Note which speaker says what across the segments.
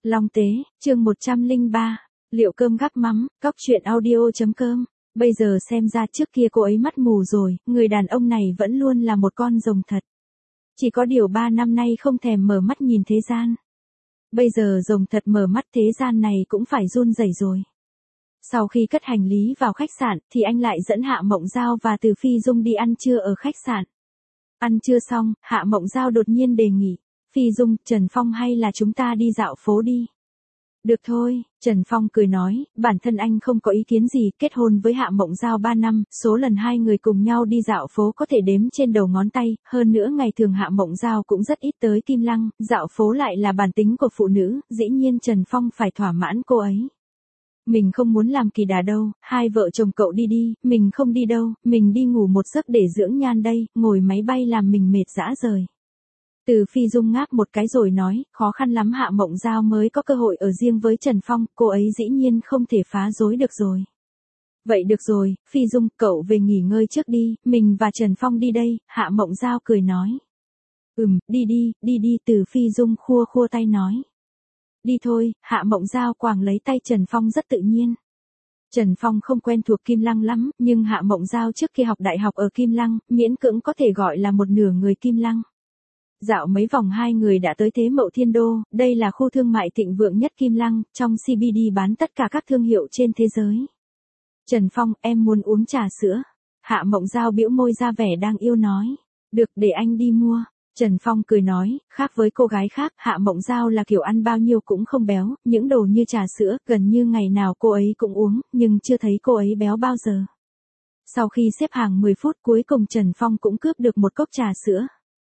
Speaker 1: Long Tế, chương 103, liệu cơm gắp mắm, cóc truyện audio.com. Bây giờ xem ra trước kia cô ấy mắt mù rồi, người đàn ông này vẫn luôn là một con rồng thật. Chỉ có điều 3 năm nay không thèm mở mắt nhìn thế gian. Bây giờ rồng thật mở mắt thế gian này cũng phải run rẩy rồi. Sau khi cất hành lý vào khách sạn thì anh lại dẫn Hạ Mộng Giao và Từ Phi Dung đi ăn trưa ở khách sạn. Ăn trưa xong, Hạ Mộng Giao đột nhiên đề nghị, Phi Dung, Trần Phong hay là chúng ta đi dạo phố đi. Được thôi, Trần Phong cười nói, bản thân anh không có ý kiến gì, kết hôn với Hạ Mộng Giao 3 năm, số lần hai người cùng nhau đi dạo phố có thể đếm trên đầu ngón tay, hơn nữa ngày thường Hạ Mộng Giao cũng rất ít tới Kim Lăng, dạo phố lại là bản tính của phụ nữ, dĩ nhiên Trần Phong phải thỏa mãn cô ấy. Mình không muốn làm kỳ đà đâu, hai vợ chồng cậu đi đi, mình không đi đâu, mình đi ngủ một giấc để dưỡng nhan đây, ngồi máy bay làm mình mệt rã rời. Từ Phi Dung ngáp một cái rồi nói, khó khăn lắm Hạ Mộng Giao mới có cơ hội ở riêng với Trần Phong, cô ấy dĩ nhiên không thể phá rối được rồi. Vậy được rồi, Phi Dung, cậu về nghỉ ngơi trước đi, mình và Trần Phong đi đây, Hạ Mộng Giao cười nói. Đi đi, Từ Phi Dung khua khua tay nói. Đi thôi, Hạ Mộng Giao quàng lấy tay Trần Phong rất tự nhiên. Trần Phong không quen thuộc Kim Lăng lắm, nhưng Hạ Mộng Giao trước khi học đại học ở Kim Lăng, miễn cưỡng có thể gọi là một nửa người Kim Lăng. Dạo mấy vòng hai người đã tới Thế Mậu Thiên Đô, đây là khu thương mại thịnh vượng nhất Kim Lăng, trong CBD bán tất cả các thương hiệu trên thế giới. Trần Phong, em muốn uống trà sữa. Hạ Mộng Giao bĩu môi ra vẻ đang yêu nói. Được, để anh đi mua. Trần Phong cười nói, khác với cô gái khác, Hạ Mộng Giao là kiểu ăn bao nhiêu cũng không béo, những đồ như trà sữa, gần như ngày nào cô ấy cũng uống, nhưng chưa thấy cô ấy béo bao giờ. Sau khi xếp hàng 10 phút cuối cùng Trần Phong cũng cướp được một cốc trà sữa.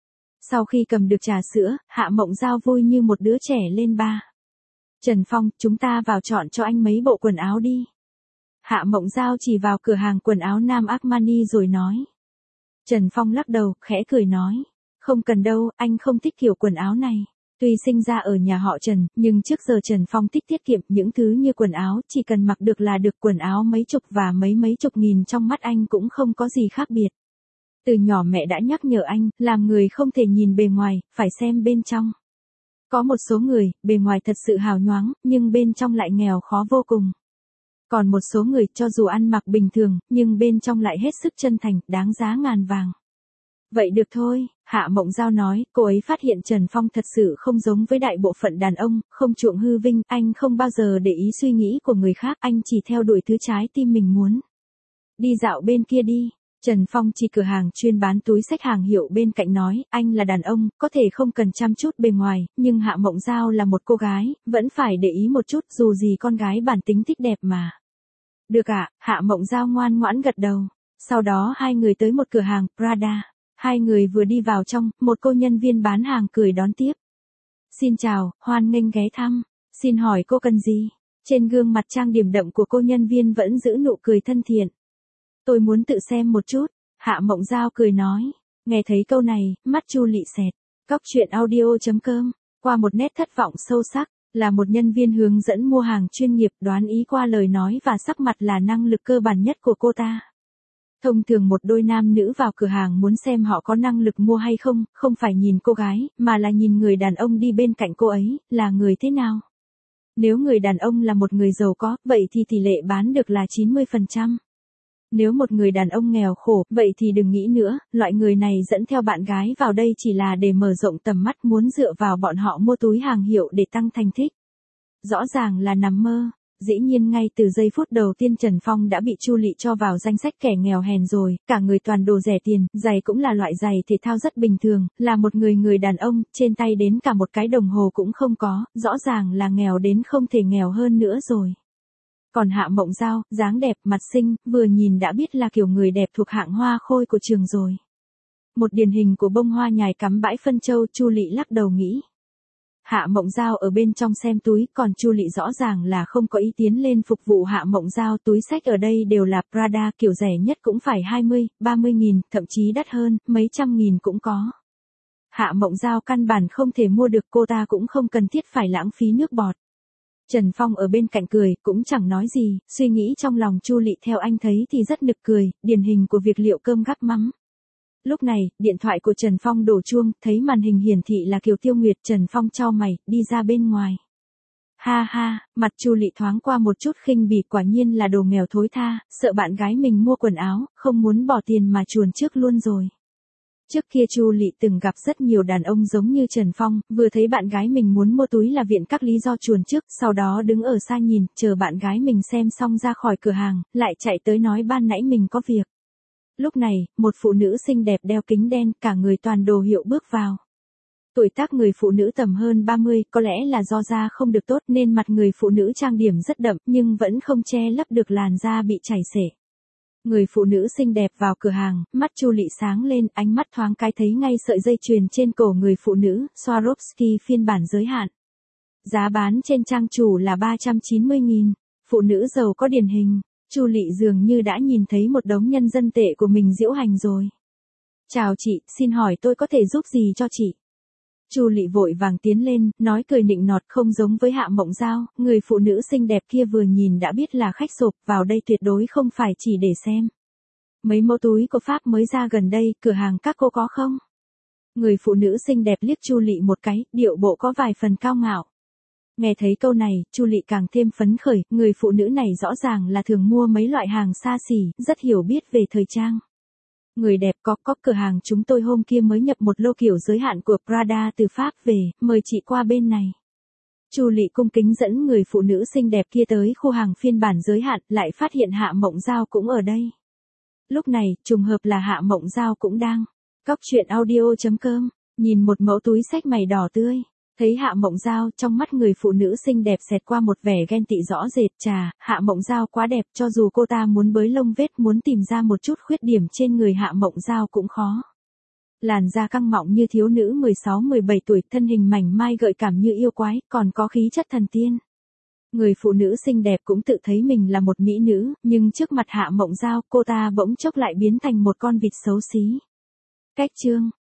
Speaker 1: Sau khi cầm được trà sữa, Hạ Mộng Giao vui như một đứa trẻ lên ba. Trần Phong, chúng ta vào chọn cho anh mấy bộ quần áo đi. Hạ Mộng Giao chỉ vào cửa hàng quần áo Nam Armani rồi nói. Trần Phong lắc đầu, khẽ cười nói. Không cần đâu, anh không thích kiểu quần áo này. Tuy sinh ra ở nhà họ Trần, nhưng trước giờ Trần Phong thích tiết kiệm những thứ như quần áo, chỉ cần mặc được là được, quần áo mấy chục và mấy chục nghìn trong mắt anh cũng không có gì khác biệt. Từ nhỏ mẹ đã nhắc nhở anh, làm người không thể nhìn bề ngoài, phải xem bên trong. Có một số người, bề ngoài thật sự hào nhoáng, nhưng bên trong lại nghèo khó vô cùng. Còn một số người, cho dù ăn mặc bình thường, nhưng bên trong lại hết sức chân thành, đáng giá ngàn vàng. Vậy được thôi, Hạ Mộng Giao nói, cô ấy phát hiện Trần Phong thật sự không giống với đại bộ phận đàn ông, không chuộng hư vinh, anh không bao giờ để ý suy nghĩ của người khác, anh chỉ theo đuổi thứ trái tim mình muốn. Đi dạo bên kia đi. Trần Phong chỉ cửa hàng chuyên bán túi xách hàng hiệu bên cạnh nói, anh là đàn ông, có thể không cần chăm chút bề ngoài, nhưng Hạ Mộng Giao là một cô gái, vẫn phải để ý một chút, dù gì con gái bản tính thích đẹp mà. Được ạ, Hạ Mộng Giao ngoan ngoãn gật đầu. Sau đó hai người tới một cửa hàng Prada. Hai người vừa đi vào trong, một cô nhân viên bán hàng cười đón tiếp. Xin chào, hoan nghênh ghé thăm. Xin hỏi cô cần gì? Trên gương mặt trang điểm đậm của cô nhân viên vẫn giữ nụ cười thân thiện. Tôi muốn tự xem một chút, Hạ Mộng Giao cười nói. Nghe thấy câu này, mắt Chu Lị xẹt. Cóc truyện audio.com, qua một nét thất vọng sâu sắc, là một nhân viên hướng dẫn mua hàng chuyên nghiệp, đoán ý qua lời nói và sắc mặt là năng lực cơ bản nhất của cô ta. Thông thường một đôi nam nữ vào cửa hàng muốn xem họ có năng lực mua hay không, không phải nhìn cô gái, mà là nhìn người đàn ông đi bên cạnh cô ấy, là người thế nào. Nếu người đàn ông là một người giàu có, vậy thì tỷ lệ bán được là 90%. Nếu một người đàn ông nghèo khổ, vậy thì đừng nghĩ nữa, loại người này dẫn theo bạn gái vào đây chỉ là để mở rộng tầm mắt, muốn dựa vào bọn họ mua túi hàng hiệu để tăng thành tích. Rõ ràng là nằm mơ. Dĩ nhiên ngay từ giây phút đầu tiên Trần Phong đã bị Chu Lị cho vào danh sách kẻ nghèo hèn rồi, cả người toàn đồ rẻ tiền, giày cũng là loại giày thể thao rất bình thường, là một người đàn ông, trên tay đến cả một cái đồng hồ cũng không có, rõ ràng là nghèo đến không thể nghèo hơn nữa rồi. Còn Hạ Mộng Giao, dáng đẹp, mặt xinh, vừa nhìn đã biết là kiểu người đẹp thuộc hạng hoa khôi của trường rồi. Một điển hình của bông hoa nhài cắm bãi phân châu, Chu Lị lắc đầu nghĩ. Hạ Mộng Giao ở bên trong xem túi, còn Chu Lị rõ ràng là không có ý tiến lên phục vụ Hạ Mộng Giao, túi xách ở đây đều là Prada, kiểu rẻ nhất cũng phải 20, 30 nghìn, thậm chí đắt hơn, mấy trăm nghìn cũng có. Hạ Mộng Giao căn bản không thể mua được, cô ta cũng không cần thiết phải lãng phí nước bọt. Trần Phong ở bên cạnh cười, cũng chẳng nói gì, suy nghĩ trong lòng Chu Lị theo anh thấy thì rất nực cười, điển hình của việc liệu cơm gắp mắm. Lúc này, điện thoại của Trần Phong đổ chuông, thấy màn hình hiển thị là Kiều Tiêu Nguyệt, Trần Phong chau mày, đi ra bên ngoài. Ha ha, mặt Chu Lị thoáng qua một chút khinh bỉ, quả nhiên là đồ nghèo thối tha, sợ bạn gái mình mua quần áo, không muốn bỏ tiền mà chuồn trước luôn rồi. Trước kia Chu Lị từng gặp rất nhiều đàn ông giống như Trần Phong, vừa thấy bạn gái mình muốn mua túi là viện các lý do chuồn trước, sau đó đứng ở xa nhìn, chờ bạn gái mình xem xong ra khỏi cửa hàng, lại chạy tới nói ban nãy mình có việc. Lúc này, một phụ nữ xinh đẹp đeo kính đen, cả người toàn đồ hiệu bước vào. Tuổi tác người phụ nữ tầm hơn 30, có lẽ là do da không được tốt nên mặt người phụ nữ trang điểm rất đậm nhưng vẫn không che lấp được làn da bị chảy xệ. Người phụ nữ xinh đẹp vào cửa hàng, mắt Chu Lị sáng lên, ánh mắt thoáng cái thấy ngay sợi dây chuyền trên cổ người phụ nữ, Swarovski phiên bản giới hạn. Giá bán trên trang chủ là 390.000, phụ nữ giàu có điển hình, Chu Lị dường như đã nhìn thấy một đống nhân dân tệ của mình diễu hành rồi. Chào chị, xin hỏi tôi có thể giúp gì cho chị? Chu Lị vội vàng tiến lên, nói cười nịnh nọt, không giống với Hạ Mộng Giao, người phụ nữ xinh đẹp kia vừa nhìn đã biết là khách sộp, vào đây tuyệt đối không phải chỉ để xem. Mấy mẫu túi của Pháp mới ra gần đây, cửa hàng các cô có không? Người phụ nữ xinh đẹp liếc Chu Lị một cái, điệu bộ có vài phần cao ngạo. Nghe thấy câu này, Chu Lị càng thêm phấn khởi, người phụ nữ này rõ ràng là thường mua mấy loại hàng xa xỉ, rất hiểu biết về thời trang. Người đẹp, có cửa hàng chúng tôi hôm kia mới nhập một lô kiểu giới hạn của Prada từ Pháp về, mời chị qua bên này. Chu Lị cung kính dẫn người phụ nữ xinh đẹp kia tới khu hàng phiên bản giới hạn, lại phát hiện Hạ Mộng Giao cũng ở đây. Lúc này, trùng hợp là Hạ Mộng Giao cũng đang. Cóc truyện audio.com, nhìn một mẫu túi xách mày đỏ tươi. Thấy Hạ Mộng Giao, trong mắt người phụ nữ xinh đẹp xẹt qua một vẻ ghen tị rõ rệt. Chà, Hạ Mộng Giao quá đẹp, cho dù cô ta muốn bới lông vết, muốn tìm ra một chút khuyết điểm trên người Hạ Mộng Giao cũng khó. Làn da căng mọng như thiếu nữ 16-17 tuổi, thân hình mảnh mai gợi cảm như yêu quái, còn có khí chất thần tiên. Người phụ nữ xinh đẹp cũng tự thấy mình là một mỹ nữ, nhưng trước mặt Hạ Mộng Giao, cô ta bỗng chốc lại biến thành một con vịt xấu xí. Cách chương